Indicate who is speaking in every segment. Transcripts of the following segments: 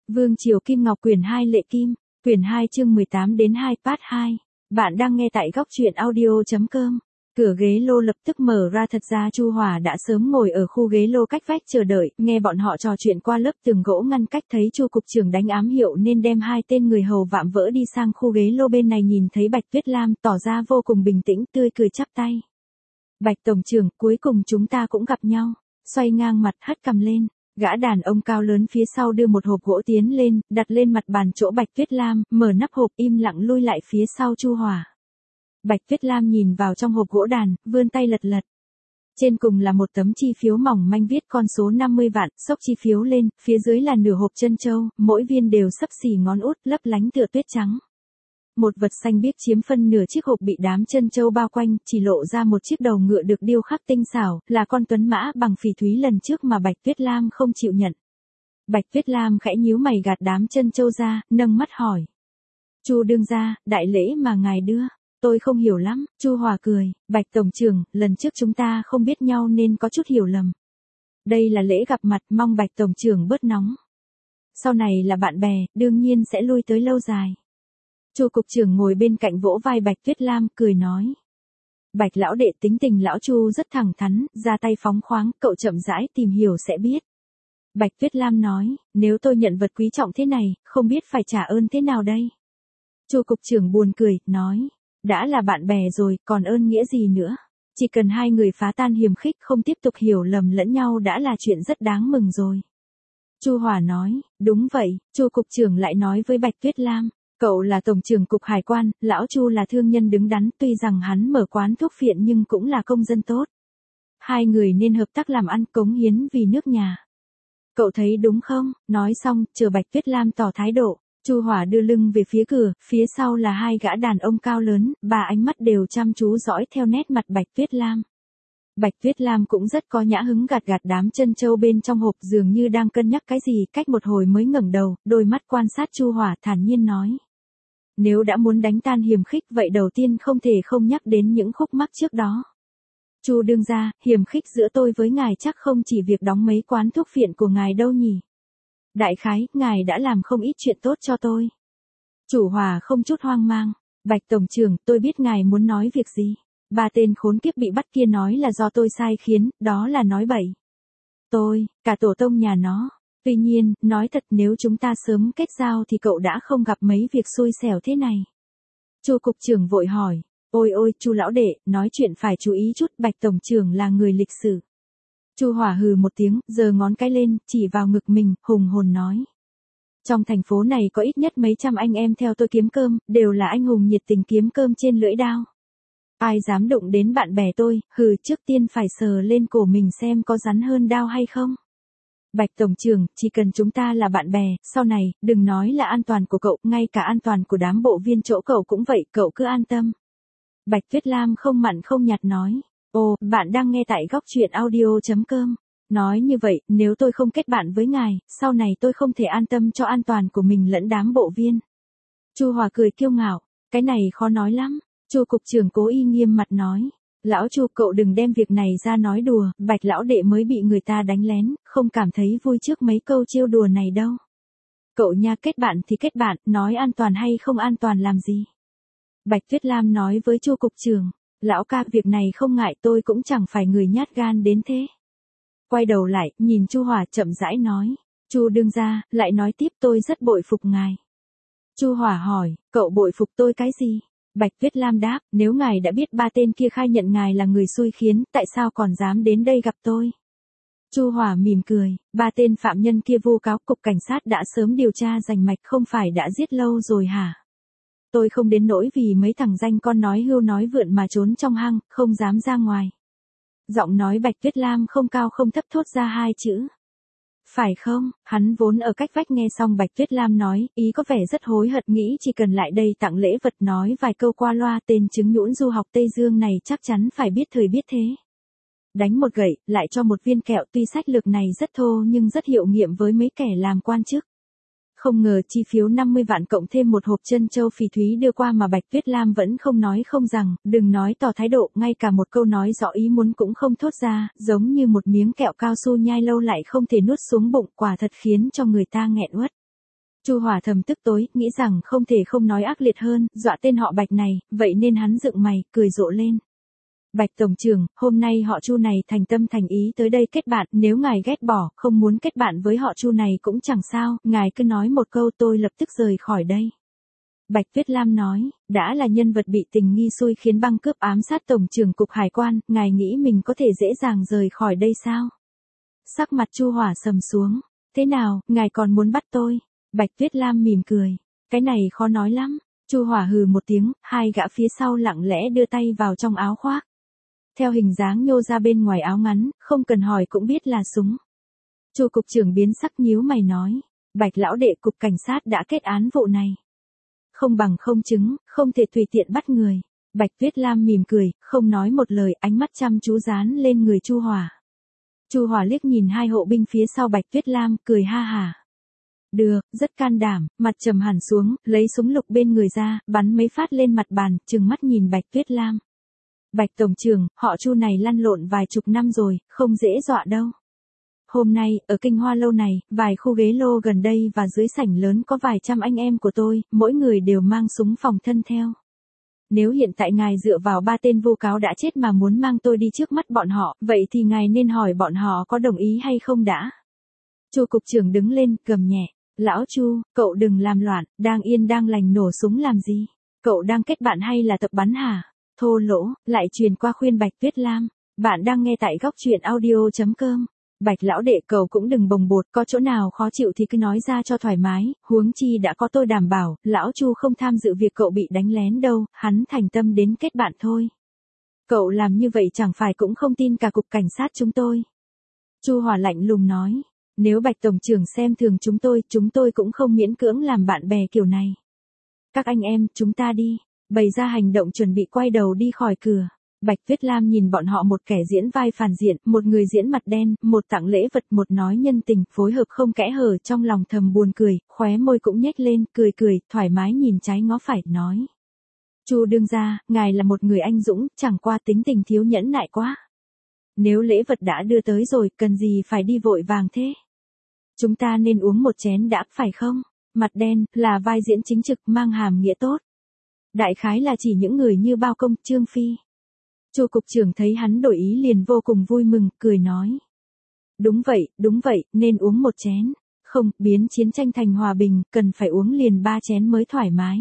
Speaker 1: Vương Triều Kim Ngọc quyển 2 Lệ Kim, quyển 2 chương 18 đến 2 part 2. Bạn đang nghe tại góc truyện audio.com. Cửa ghế lô lập tức mở ra, thật ra Chu Hòa đã sớm ngồi ở khu ghế lô cách vách chờ đợi, nghe bọn họ trò chuyện qua lớp tường gỗ ngăn cách, thấy Chu cục trưởng đánh ám hiệu nên đem hai tên người hầu vạm vỡ đi sang khu ghế lô bên này, nhìn thấy Bạch Tuyết Lam tỏ ra vô cùng bình tĩnh, tươi cười chắp tay. Bạch tổng trưởng, cuối cùng chúng ta cũng gặp nhau. Xoay ngang mặt, hất cằm lên. Gã đàn ông cao lớn phía sau đưa một hộp gỗ tiến lên, đặt lên mặt bàn chỗ Bạch Tuyết Lam, mở nắp hộp, im lặng lui lại phía sau Chu Hòa. Bạch Tuyết Lam nhìn vào trong hộp gỗ đàn, vươn tay lật lật. Trên cùng là một tấm chi phiếu mỏng manh viết con số 50 vạn, xốc chi phiếu lên, phía dưới là nửa hộp trân châu, mỗi viên đều xấp xỉ ngón út, lấp lánh tựa tuyết trắng. Một vật xanh biếc chiếm phân nửa chiếc hộp bị đám trân châu bao quanh, chỉ lộ ra một chiếc đầu ngựa được điêu khắc tinh xảo, là con tuấn mã bằng phỉ thúy lần trước mà Bạch Tuyết Lam không chịu nhận. Bạch Tuyết Lam khẽ nhíu mày gạt đám trân châu ra, nâng mắt hỏi. Chu đương gia, đại lễ mà ngài đưa, tôi không hiểu lắm. Chu Hòa cười, Bạch tổng trưởng, lần trước chúng ta không biết nhau nên có chút hiểu lầm. Đây là lễ gặp mặt, mong Bạch tổng trưởng bớt nóng. Sau này là bạn bè, đương nhiên sẽ lui tới lâu dài. Chu cục trưởng ngồi bên cạnh vỗ vai Bạch Tuyết Lam, cười nói. Bạch lão đệ tính tình lão Chu rất thẳng thắn, ra tay phóng khoáng, cậu chậm rãi tìm hiểu sẽ biết. Bạch Tuyết Lam nói, nếu tôi nhận vật quý trọng thế này, không biết phải trả ơn thế nào đây. Chu cục trưởng buồn cười, nói, đã là bạn bè rồi, còn ơn nghĩa gì nữa. Chỉ cần hai người phá tan hiềm khích, không tiếp tục hiểu lầm lẫn nhau đã là chuyện rất đáng mừng rồi. Chu Hòa nói, đúng vậy. Chu cục trưởng lại nói với Bạch Tuyết Lam. Cậu là tổng trưởng cục hải quan, lão Chu là thương nhân đứng đắn, tuy rằng hắn mở quán thuốc phiện nhưng cũng là công dân tốt. Hai người nên hợp tác làm ăn, cống hiến vì nước nhà. Cậu thấy đúng không? Nói xong, chờ Bạch Tuyết Lam tỏ thái độ. Chu Hỏa đưa lưng về phía cửa, phía sau là hai gã đàn ông cao lớn, ba ánh mắt đều chăm chú dõi theo nét mặt Bạch Tuyết Lam. Bạch Tuyết Lam cũng rất có nhã hứng gạt đám trân châu bên trong hộp, dường như đang cân nhắc cái gì, cách một hồi mới ngẩng đầu, đôi mắt quan sát Chu Hỏa, thản nhiên nói. Nếu đã muốn đánh tan hiềm khích, vậy đầu tiên không thể không nhắc đến những khúc mắc trước đó. Chu đương gia, hiềm khích giữa tôi với ngài chắc không chỉ việc đóng mấy quán thuốc phiện của ngài đâu nhỉ. Đại khái, ngài đã làm không ít chuyện tốt cho tôi. Chu Hòa không chút hoang mang. Bạch tổng trưởng, tôi biết ngài muốn nói việc gì. Ba tên khốn kiếp bị bắt kia nói là do tôi sai khiến, đó là nói bậy. Tôi, cả tổ tông nhà nó. Tuy nhiên, nói thật, nếu chúng ta sớm kết giao thì cậu đã không gặp mấy việc xui xẻo thế này. Chu cục trưởng vội hỏi, ôi ôi, Chu lão đệ, nói chuyện phải chú ý chút, Bạch tổng trưởng là người lịch sử. Chu Hỏa hừ một tiếng, giơ ngón cái lên, chỉ vào ngực mình, hùng hồn nói. Trong thành phố này có ít nhất mấy trăm anh em theo tôi kiếm cơm, đều là anh hùng nhiệt tình kiếm cơm trên lưỡi đao. Ai dám đụng đến bạn bè tôi, trước tiên phải sờ lên cổ mình xem có rắn hơn đao hay không. Bạch tổng trưởng, chỉ cần chúng ta là bạn bè, sau này, đừng nói là an toàn của cậu, ngay cả an toàn của đám bộ viên chỗ cậu cũng vậy, cậu cứ an tâm. Bạch Tuyết Lam không mặn không nhạt nói. Ồ, bạn đang nghe tại góc truyện audio.com. Nói như vậy, nếu tôi không kết bạn với ngài, sau này tôi không thể an tâm cho an toàn của mình lẫn đám bộ viên. Chu Hòa cười kiêu ngạo, cái này khó nói lắm. Chu cục trưởng cố ý nghiêm mặt nói. Lão Chu, cậu đừng đem việc này ra nói đùa, Bạch lão đệ mới bị người ta đánh lén, không cảm thấy vui trước mấy câu trêu đùa này đâu. Cậu nha, kết bạn thì kết bạn, nói an toàn hay không an toàn làm gì. Bạch Tuyết Lam nói với Chu cục trưởng, lão ca, việc này không ngại, tôi cũng chẳng phải người nhát gan đến thế. Quay đầu lại, nhìn Chu Hòa chậm rãi nói, Chu đương gia, lại nói tiếp, tôi rất bội phục ngài. Chu Hòa hỏi, cậu bội phục tôi cái gì? Bạch Tuyết Lam đáp, nếu ngài đã biết ba tên kia khai nhận ngài là người xui khiến, tại sao còn dám đến đây gặp tôi? Chu Hòa mỉm cười, ba tên phạm nhân kia vu cáo, cục cảnh sát đã sớm điều tra rành mạch, không phải đã giết lâu rồi hả? Tôi không đến nỗi vì mấy thằng danh con nói hưu nói vượn mà trốn trong hang, không dám ra ngoài. Giọng nói Bạch Tuyết Lam không cao không thấp thốt ra hai chữ. Phải không? Hắn vốn ở cách vách nghe xong Bạch Tuyết Lam nói, ý có vẻ rất hối hận, nghĩ chỉ cần lại đây tặng lễ vật, nói vài câu qua loa, tên trứng nhũn du học Tây Dương này chắc chắn phải biết thời biết thế. Đánh một gậy, lại cho một viên kẹo, tuy sách lược này rất thô nhưng rất hiệu nghiệm với mấy kẻ làm quan chức. Không ngờ chi phiếu 50 vạn cộng thêm một hộp trân châu phỉ thúy đưa qua mà Bạch Tuyết Lam vẫn không nói không rằng, đừng nói tỏ thái độ, ngay cả một câu nói rõ ý muốn cũng không thốt ra, giống như một miếng kẹo cao su nhai lâu lại không thể nuốt xuống bụng, quả thật khiến cho người ta nghẹn uất. Chu Hỏa thầm tức tối, nghĩ rằng không thể không nói ác liệt hơn, dọa tên họ Bạch này, vậy nên hắn dựng mày, cười rộ lên. Bạch tổng trưởng, hôm nay họ Chu này thành tâm thành ý tới đây kết bạn, nếu ngài ghét bỏ, không muốn kết bạn với họ Chu này cũng chẳng sao, ngài cứ nói một câu tôi lập tức rời khỏi đây. Bạch Tuyết Lam nói, đã là nhân vật bị tình nghi xui khiến băng cướp ám sát tổng trưởng cục hải quan, ngài nghĩ mình có thể dễ dàng rời khỏi đây sao? Sắc mặt Chu Hỏa sầm xuống, thế nào, ngài còn muốn bắt tôi? Bạch Tuyết Lam mỉm cười, cái này khó nói lắm. Chu Hỏa hừ một tiếng, hai gã phía sau lặng lẽ đưa tay vào trong áo khoác. Theo hình dáng nhô ra bên ngoài áo ngắn, không cần hỏi cũng biết là súng. Chu cục trưởng biến sắc nhíu mày nói, Bạch lão đệ cục cảnh sát đã kết án vụ này. Không bằng không chứng, không thể tùy tiện bắt người. Bạch Tuyết Lam mỉm cười, không nói một lời, ánh mắt chăm chú dán lên người Chu Hỏa. Chu Hỏa liếc nhìn hai hộ binh phía sau Bạch Tuyết Lam, cười ha hả. Được, rất can đảm, mặt trầm hẳn xuống, lấy súng lục bên người ra, bắn mấy phát lên mặt bàn, trừng mắt nhìn Bạch Tuyết Lam. Bạch tổng trưởng, họ Chu này lăn lộn vài chục năm rồi, không dễ dọa đâu. Hôm nay, ở Kinh Hoa Lâu này, vài khu ghế lô gần đây và dưới sảnh lớn có vài trăm anh em của tôi, mỗi người đều mang súng phòng thân theo. Nếu hiện tại ngài dựa vào 3 tên vu cáo đã chết mà muốn mang tôi đi trước mắt bọn họ, vậy thì ngài nên hỏi bọn họ có đồng ý hay không đã. Chu cục trưởng đứng lên, gầm nhẹ, lão Chu, cậu đừng làm loạn, đang yên đang lành nổ súng làm gì? Cậu đang kết bạn hay là tập bắn hả? Thô lỗ, lại truyền qua khuyên Bạch Tuyết Lam, bạn đang nghe tại góc truyện audio.com. Bạch lão đệ cậu cũng đừng bồng bột, có chỗ nào khó chịu thì cứ nói ra cho thoải mái, huống chi đã có tôi đảm bảo, lão Chu không tham dự việc cậu bị đánh lén đâu, hắn thành tâm đến kết bạn thôi. Cậu làm như vậy chẳng phải cũng không tin cả cục cảnh sát chúng tôi. Chu Hỏa lạnh lùng nói, nếu Bạch tổng trưởng xem thường chúng tôi cũng không miễn cưỡng làm bạn bè kiểu này. Các anh em, chúng ta đi, bày ra hành động chuẩn bị quay đầu đi khỏi cửa. Bạch Tuyết Lam nhìn bọn họ, một kẻ diễn vai phản diện, một người diễn mặt đen, một tặng lễ vật, một nói nhân tình, phối hợp không kẽ hở, trong lòng thầm buồn cười, khóe môi cũng nhếch lên, cười, thoải mái nhìn trái ngó phải, nói. Chu đương gia, ngài là một người anh dũng, chẳng qua tính tình thiếu nhẫn nại quá. Nếu lễ vật đã đưa tới rồi, cần gì phải đi vội vàng thế? Chúng ta nên uống một chén đã, phải không? Mặt đen, là vai diễn chính trực, mang hàm nghĩa tốt. Đại khái là chỉ những người như Bao Công, Trương Phi. Chu cục trưởng thấy hắn đổi ý liền vô cùng vui mừng, cười nói. Đúng vậy, nên uống một chén. Không, biến chiến tranh thành hòa bình, cần phải uống liền 3 chén mới thoải mái.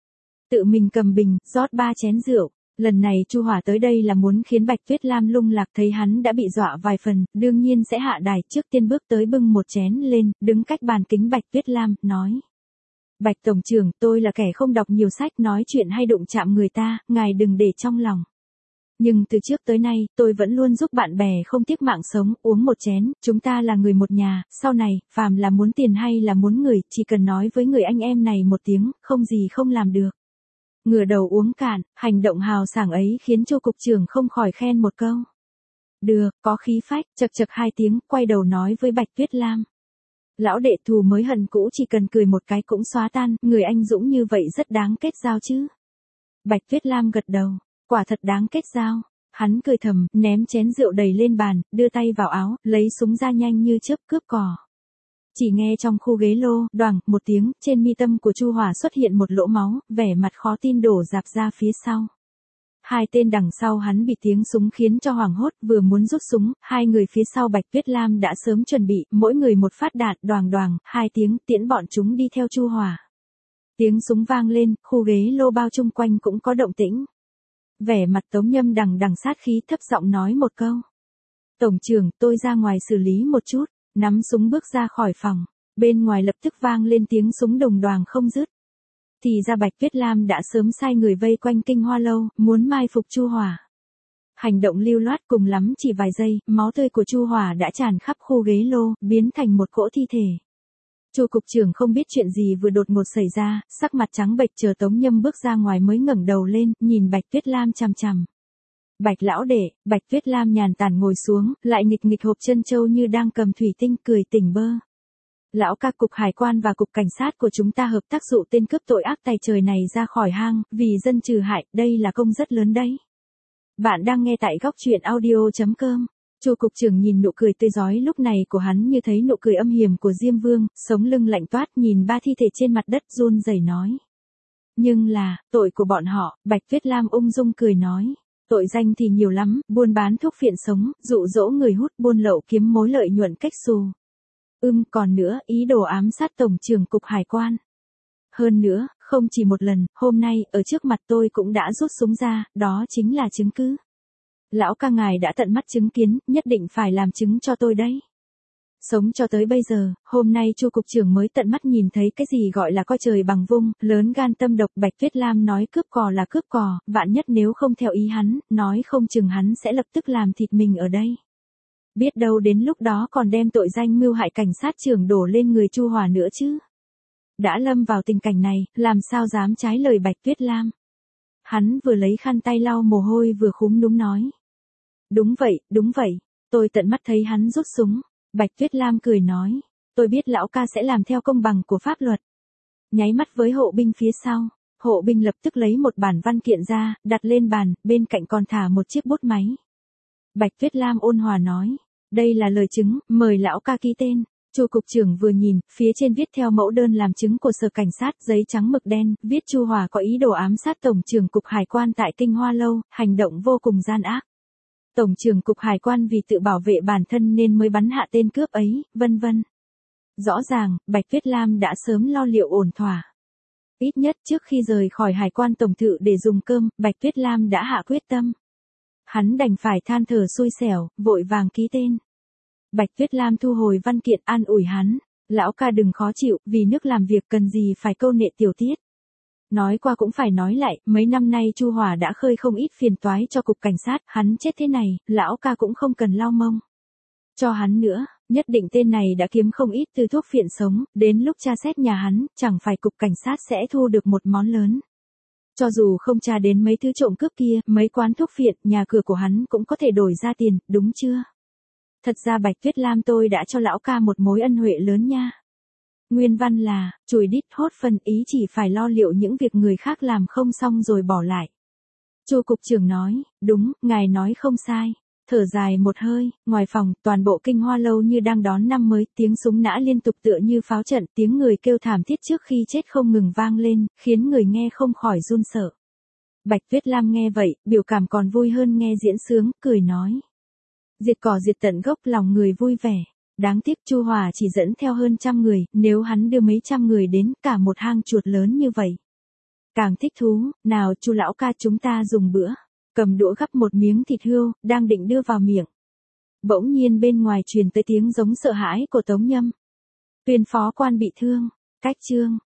Speaker 1: Tự mình cầm bình, rót 3 chén rượu. Lần này Chu Hỏa tới đây là muốn khiến Bạch Tuyết Lam lung lạc, thấy hắn đã bị dọa vài phần, đương nhiên sẽ hạ đài, trước tiên bước tới bưng một chén lên, đứng cách bàn kính Bạch Tuyết Lam, nói. Bạch tổng trưởng, tôi là kẻ không đọc nhiều sách, nói chuyện hay đụng chạm người ta, ngài đừng để trong lòng. Nhưng từ trước tới nay, tôi vẫn luôn giúp bạn bè không tiếc mạng sống, uống một chén, chúng ta là người một nhà, sau này, phàm là muốn tiền hay là muốn người, chỉ cần nói với người anh em này một tiếng, không gì không làm được. Ngửa đầu uống cạn, hành động hào sảng ấy khiến Chu cục trưởng không khỏi khen một câu. Được, có khí phách, chật 2 tiếng, quay đầu nói với Bạch Tuyết Lam. Lão đệ, thù mới hận cũ chỉ cần cười một cái cũng xóa tan, người anh dũng như vậy rất đáng kết giao chứ. Bạch Tuyết Lam gật đầu, quả thật đáng kết giao. Hắn cười thầm, ném chén rượu đầy lên bàn, đưa tay vào áo, lấy súng ra nhanh như chớp cướp cò. Chỉ nghe trong khu ghế lô, đoàng, một tiếng, trên mi tâm của Chu Hỏa xuất hiện một lỗ máu, vẻ mặt khó tin đổ rạp ra phía sau. 2 tên đằng sau hắn bị tiếng súng khiến cho hoảng hốt, vừa muốn rút súng, 2 người phía sau Bạch Tuyết Lam đã sớm chuẩn bị, mỗi người một phát đạn, đoàng, 2 tiếng, tiễn bọn chúng đi theo Chu Hỏa. Tiếng súng vang lên, khu ghế lô bao chung quanh cũng có động tĩnh. Vẻ mặt Tống Nhâm đằng sát khí, thấp giọng nói một câu. Tổng trưởng, tôi ra ngoài xử lý một chút, nắm súng bước ra khỏi phòng. Bên ngoài lập tức vang lên tiếng súng đồng đoàng không dứt. Thì ra Bạch Tuyết Lam đã sớm sai người vây quanh Kinh Hoa Lâu, muốn mai phục Chu Hỏa. Hành động lưu loát, cùng lắm chỉ vài giây, máu tươi của Chu Hỏa đã tràn khắp khu ghế lô, biến thành một cỗ thi thể. Chu cục trưởng không biết chuyện gì vừa đột ngột xảy ra, sắc mặt trắng bệch, chờ Tống Nhâm bước ra ngoài mới ngẩng đầu lên, nhìn Bạch Tuyết Lam chằm chằm. Bạch lão đệ, Bạch Tuyết Lam nhàn tản ngồi xuống, lại nghịch hộp chân châu như đang cầm thủy tinh, cười tỉnh bơ. Lão ca, cục hải quan và cục cảnh sát của chúng ta hợp tác dụ tên cướp tội ác tày trời này ra khỏi hang, vì dân trừ hại, đây là công rất lớn đấy. Bạn đang nghe tại góc truyện audio.com. Chu cục trưởng nhìn nụ cười tươi rói lúc này của hắn như thấy nụ cười âm hiểm của Diêm Vương, sống lưng lạnh toát nhìn ba thi thể trên mặt đất run rẩy nói. Nhưng là, tội của bọn họ, Bạch Tuyết Lam ung dung cười nói. Tội danh thì nhiều lắm, buôn bán thuốc phiện sống, dụ dỗ người hút, buôn lậu kiếm mối lợi nhuận cách xù. Còn nữa, ý đồ ám sát Tổng trưởng Cục Hải quan. Hơn nữa, không chỉ một lần, hôm nay, ở trước mặt tôi cũng đã rút súng ra, đó chính là chứng cứ. Lão ca ngài đã tận mắt chứng kiến, nhất định phải làm chứng cho tôi đấy. Sống cho tới bây giờ, hôm nay Chu cục trưởng mới tận mắt nhìn thấy cái gì gọi là coi trời bằng vung, lớn gan tâm độc. Bạch Tuyết Lam nói cướp cò là cướp cò, vạn nhất nếu không theo ý hắn, nói không chừng hắn sẽ lập tức làm thịt mình ở đây. Biết đâu đến lúc đó còn đem tội danh mưu hại cảnh sát trưởng đổ lên người Chu Hòa nữa chứ. Đã lâm vào tình cảnh này, làm sao dám trái lời Bạch Tuyết Lam. Hắn vừa lấy khăn tay lau mồ hôi vừa khúm núm nói. Đúng vậy, tôi tận mắt thấy hắn rút súng. Bạch Tuyết Lam cười nói, tôi biết lão ca sẽ làm theo công bằng của pháp luật. Nháy mắt với hộ binh phía sau, hộ binh lập tức lấy một bản văn kiện ra, đặt lên bàn, bên cạnh còn thả một chiếc bút máy. Bạch Tuyết Lam ôn hòa nói, đây là lời chứng, mời lão ca ký tên. Chu cục trưởng vừa nhìn, phía trên viết theo mẫu đơn làm chứng của sở cảnh sát, giấy trắng mực đen, viết Chu Hòa có ý đồ ám sát Tổng trưởng Cục Hải quan tại Kinh Hoa Lâu, hành động vô cùng gian ác. Tổng trưởng Cục Hải quan vì tự bảo vệ bản thân nên mới bắn hạ tên cướp ấy, vân vân. Rõ ràng, Bạch Tuyết Lam đã sớm lo liệu ổn thỏa. Ít nhất trước khi rời khỏi Hải quan tổng thự để dùng cơm, Bạch Tuyết Lam đã hạ quyết tâm. Hắn đành phải than thở xui xẻo, vội vàng ký tên. Bạch Tuyết Lam thu hồi văn kiện an ủi hắn, lão ca đừng khó chịu, vì nước làm việc cần gì phải câu nệ tiểu tiết. Nói qua cũng phải nói lại, mấy năm nay Chu Hòa đã khơi không ít phiền toái cho cục cảnh sát, hắn chết thế này, lão ca cũng không cần lau mông. Cho hắn nữa, nhất định tên này đã kiếm không ít từ thuốc phiện sống, đến lúc tra xét nhà hắn, chẳng phải cục cảnh sát sẽ thu được một món lớn. Cho dù không tra đến mấy thứ trộm cướp kia, mấy quán thuốc phiện, nhà cửa của hắn cũng có thể đổi ra tiền, đúng chưa? Thật ra Bạch Tuyết Lam tôi đã cho lão ca một mối ân huệ lớn nha. Nguyên văn là, chùi đít hốt phân ý chỉ phải lo liệu những việc người khác làm không xong rồi bỏ lại. Chu cục trưởng nói, đúng, ngài nói không sai. Thở dài một hơi, ngoài phòng, toàn bộ Kinh Hoa Lâu như đang đón năm mới, tiếng súng nã liên tục tựa như pháo trận, tiếng người kêu thảm thiết trước khi chết không ngừng vang lên, khiến người nghe không khỏi run sợ. Bạch Tuyết Lam nghe vậy, biểu cảm còn vui hơn nghe diễn sướng, cười nói. Diệt cỏ diệt tận gốc, lòng người vui vẻ. Đáng tiếc Chu Hòa chỉ dẫn theo hơn 100 người, nếu hắn đưa mấy trăm người đến cả một hang chuột lớn như vậy. Càng thích thú, nào Chu lão ca chúng ta dùng bữa. Cầm đũa gắp một miếng thịt hươu, đang định đưa vào miệng. Bỗng nhiên bên ngoài truyền tới tiếng giống sợ hãi của Tống Nhâm. Tuyên phó quan bị thương, cách chương.